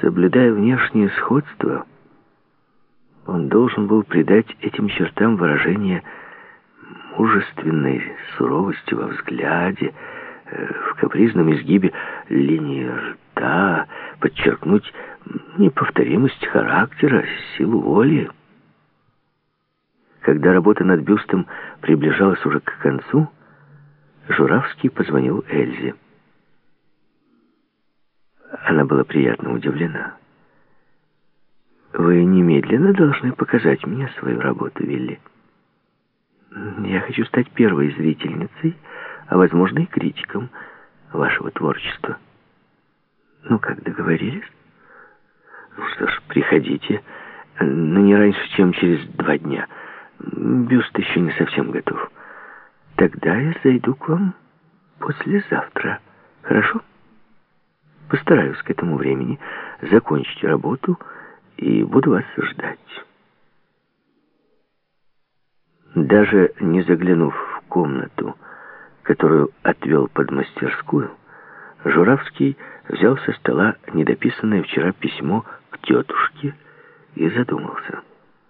Соблюдая внешнее сходство, он должен был придать этим чертам выражение мужественной суровости во взгляде, в капризном изгибе линии рта, подчеркнуть неповторимость характера, силу воли. Когда работа над бюстом приближалась уже к концу, Журавский позвонил Эльзе. Она была приятно удивлена. «Вы немедленно должны показать мне свою работу, Вилли. Я хочу стать первой зрительницей, а, возможно, и критиком вашего творчества. Ну, как договорились? Ну что ж, приходите, но не раньше, чем через 2 дня. Бюст еще не совсем готов. Тогда я зайду к вам послезавтра. Хорошо? Постараюсь к этому времени закончить работу и буду вас ждать». Даже не заглянув в комнату, которую отвел под мастерскую, Журавский взял со стола недописанное вчера письмо к тетушке и задумался.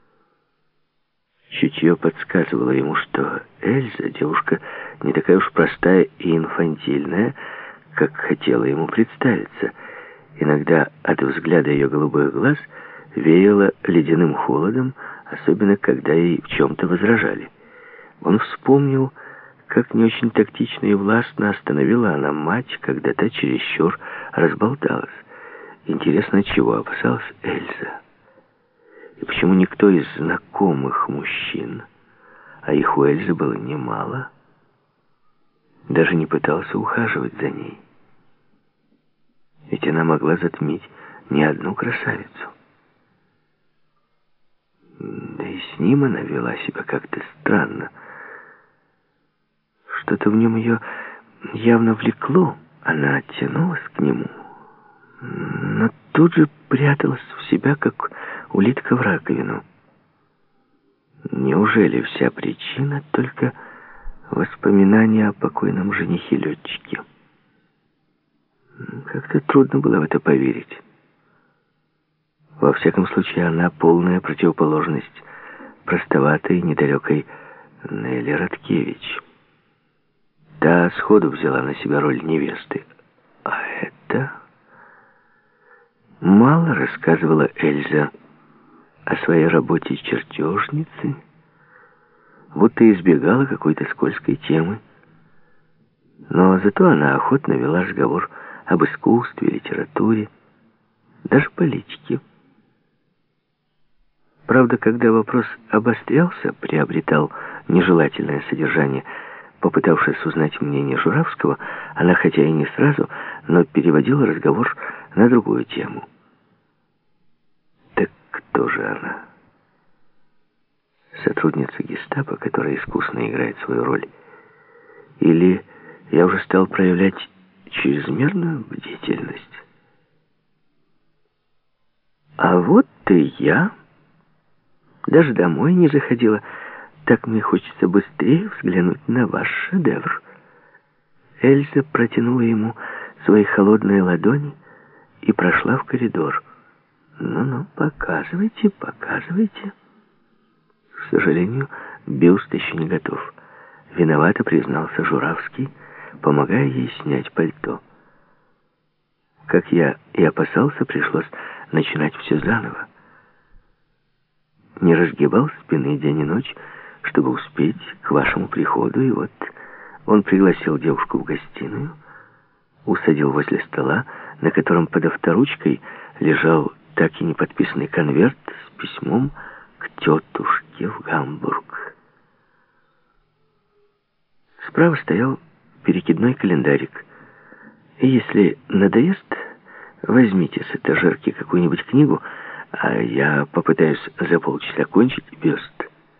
Чутье подсказывало ему, что Эльза девушка не такая уж простая и инфантильная, как хотела ему представиться. Иногда от взгляда ее голубых глаз веяло ледяным холодом, особенно когда ей в чем-то возражали. Он вспомнил, как не очень тактично и властно остановила она мать, когда та чересчур разболталась. Интересно, чего опасалась Эльза? И почему никто из знакомых мужчин, а их у Эльзы было немало, даже не пытался ухаживать за ней? Ведь она могла затмить не одну красавицу. Да и с ним она вела себя как-то странно. Что-то в нем ее явно влекло. Она оттянулась к нему, но тут же пряталась в себя, как улитка в раковину. Неужели вся причина только воспоминания о покойном женихе-летчике? Как-то трудно было в это поверить. Во всяком случае, она полная противоположность простоватой, недалекой Нелли Радкевич. Та сходу взяла на себя роль невесты. А это... Мало рассказывала Эльза о своей работе чертежницы, будто избегала какой-то скользкой темы. Но зато она охотно вела разговор об искусстве, литературе, даже политике. Правда, когда вопрос обострялся, приобретал нежелательное содержание, попытавшись узнать мнение Журавского, она, хотя и не сразу, но переводила разговор на другую тему. Так кто же она? Сотрудница гестапо, которая искусно играет свою роль? Или я уже стал проявлять чрезмерную бдительность? А вот и я... Даже домой не заходила. Так мне хочется быстрее взглянуть на ваш шедевр. Эльза протянула ему свои холодные ладони и прошла в коридор. Ну-ну, показывайте, показывайте. К сожалению, бюст еще не готов. Виновато признался Журавский, помогая ей снять пальто. Как я и опасался, пришлось начинать все заново. Не разгибал спины день и ночь, чтобы успеть к вашему приходу, и вот он пригласил девушку в гостиную, усадил возле стола, на котором под авторучкой лежал так и не подписанный конверт с письмом к тетушке в Гамбург. Справа стоял перекидной календарик. И если надоест, возьмите с этажерки какую-нибудь книгу, а я попытаюсь за полчаса кончить бюст.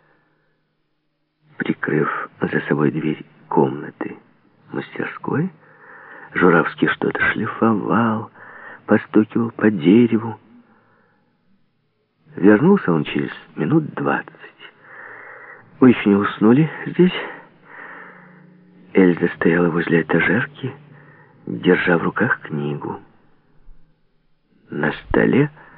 Прикрыв за собой дверь комнаты мастерской, Журавский что-то шлифовал, постукивал по дереву. Вернулся он через минут 20. «Вы еще не уснули здесь?» Эльза стояла возле этажерки, держа в руках книгу. На столе